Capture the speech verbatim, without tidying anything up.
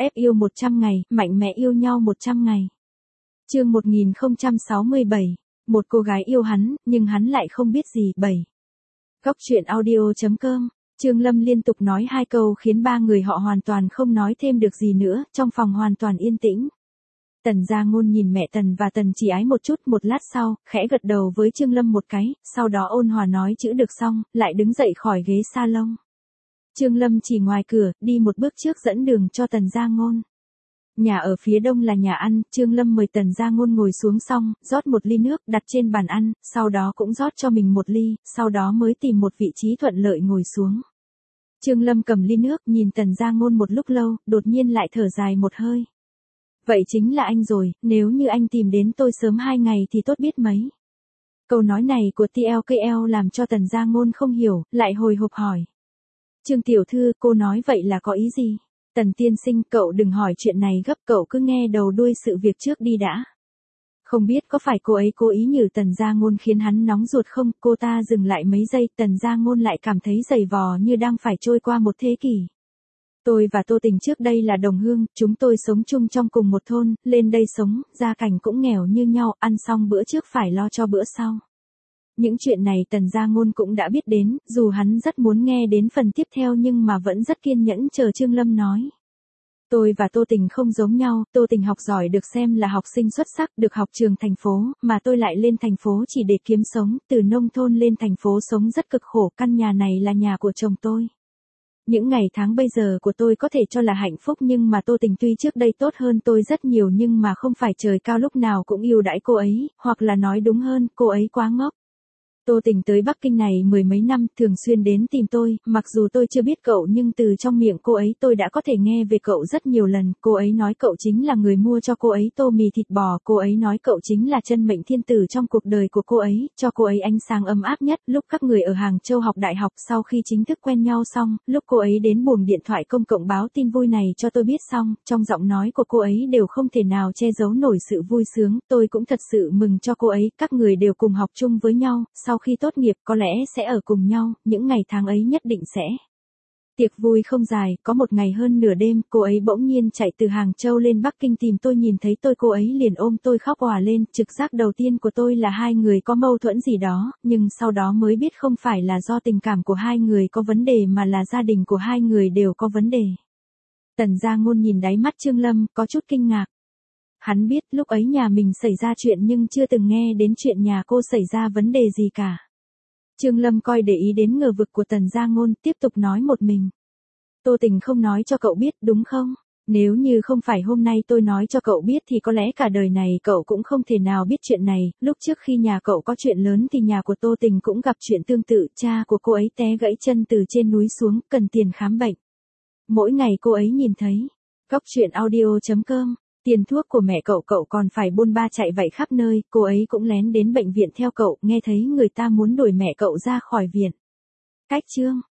Ép yêu một trăm ngày, mạnh mẽ yêu nhau một trăm ngày. Chương một nghìn không trăm sáu mươi bảy. Một cô gái yêu hắn, nhưng hắn lại không biết gì. bảy. Góc truyện audio chấm com. Trương Lâm liên tục nói hai câu khiến ba người họ hoàn toàn không nói thêm được gì nữa, trong phòng hoàn toàn yên tĩnh. Tần Gia Ngôn nhìn mẹ Tần và Tần Chỉ Ái một chút, một lát sau, khẽ gật đầu với Trương Lâm một cái, sau đó ôn hòa nói chữ được xong, lại đứng dậy khỏi ghế salon. Trương Lâm chỉ ngoài cửa, đi một bước trước dẫn đường cho Tần Gia Ngôn. Nhà ở phía đông là nhà ăn, Trương Lâm mời Tần Gia Ngôn ngồi xuống xong, rót một ly nước đặt trên bàn ăn, sau đó cũng rót cho mình một ly, sau đó mới tìm một vị trí thuận lợi ngồi xuống. Trương Lâm cầm ly nước, nhìn Tần Gia Ngôn một lúc lâu, đột nhiên lại thở dài một hơi. Vậy chính là anh rồi, nếu như anh tìm đến tôi sớm hai ngày thì tốt biết mấy. Câu nói này của tê lờ ca lờ làm cho Tần Gia Ngôn không hiểu, lại hồi hộp hỏi. Trương tiểu thư, cô nói vậy là có ý gì? Tần tiên sinh, cậu đừng hỏi chuyện này gấp, cậu cứ nghe đầu đuôi sự việc trước đi đã. Không biết có phải cô ấy cố ý nhử Tần Gia Ngôn khiến hắn nóng ruột không? Cô ta dừng lại mấy giây, Tần Gia Ngôn lại cảm thấy dày vò như đang phải trôi qua một thế kỷ. Tôi và Tô Tình trước đây là đồng hương, chúng tôi sống chung trong cùng một thôn, lên đây sống, gia cảnh cũng nghèo như nhau, ăn xong bữa trước phải lo cho bữa sau. Những chuyện này Tần Gia Ngôn cũng đã biết đến, dù hắn rất muốn nghe đến phần tiếp theo nhưng mà vẫn rất kiên nhẫn chờ Trương Lâm nói. Tôi và Tô Tình không giống nhau, Tô Tình học giỏi được xem là học sinh xuất sắc, được học trường thành phố, mà tôi lại lên thành phố chỉ để kiếm sống, từ nông thôn lên thành phố sống rất cực khổ, căn nhà này là nhà của chồng tôi. Những ngày tháng bây giờ của tôi có thể cho là hạnh phúc nhưng mà Tô Tình tuy trước đây tốt hơn tôi rất nhiều nhưng mà không phải trời cao lúc nào cũng ưu đãi cô ấy, hoặc là nói đúng hơn, cô ấy quá ngốc. Tô Tình tới Bắc Kinh này mười mấy năm, thường xuyên đến tìm tôi, mặc dù tôi chưa biết cậu nhưng từ trong miệng cô ấy tôi đã có thể nghe về cậu rất nhiều lần, cô ấy nói cậu chính là người mua cho cô ấy tô mì thịt bò, cô ấy nói cậu chính là chân mệnh thiên tử trong cuộc đời của cô ấy, cho cô ấy ánh sáng ấm áp nhất, lúc các người ở Hàng Châu học đại học sau khi chính thức quen nhau xong, lúc cô ấy đến buồng điện thoại công cộng báo tin vui này cho tôi biết xong, trong giọng nói của cô ấy đều không thể nào che giấu nổi sự vui sướng, tôi cũng thật sự mừng cho cô ấy, các người đều cùng học chung với nhau, sau khi tốt nghiệp có lẽ sẽ ở cùng nhau, những ngày tháng ấy nhất định sẽ. Tiệc vui không dài, có một ngày hơn nửa đêm, cô ấy bỗng nhiên chạy từ Hàng Châu lên Bắc Kinh tìm tôi, nhìn thấy tôi cô ấy liền ôm tôi khóc òa lên, trực giác đầu tiên của tôi là hai người có mâu thuẫn gì đó, nhưng sau đó mới biết không phải là do tình cảm của hai người có vấn đề mà là gia đình của hai người đều có vấn đề. Tần Gia Ngôn nhìn đáy mắt Trương Lâm, có chút kinh ngạc. Hắn biết lúc ấy nhà mình xảy ra chuyện nhưng chưa từng nghe đến chuyện nhà cô xảy ra vấn đề gì cả. Trương Lâm coi để ý đến ngờ vực của Tần Gia Ngôn, tiếp tục nói một mình. Tô Tình không nói cho cậu biết đúng không? Nếu như không phải hôm nay tôi nói cho cậu biết thì có lẽ cả đời này cậu cũng không thể nào biết chuyện này, lúc trước khi nhà cậu có chuyện lớn thì nhà của Tô Tình cũng gặp chuyện tương tự, cha của cô ấy té gãy chân từ trên núi xuống, cần tiền khám bệnh. Mỗi ngày cô ấy nhìn thấy. Góc truyện audio chấm com. Tiền thuốc của mẹ cậu cậu còn phải bôn ba chạy vậy khắp nơi, cô ấy cũng lén đến bệnh viện theo cậu, nghe thấy người ta muốn đuổi mẹ cậu ra khỏi viện. Cách chương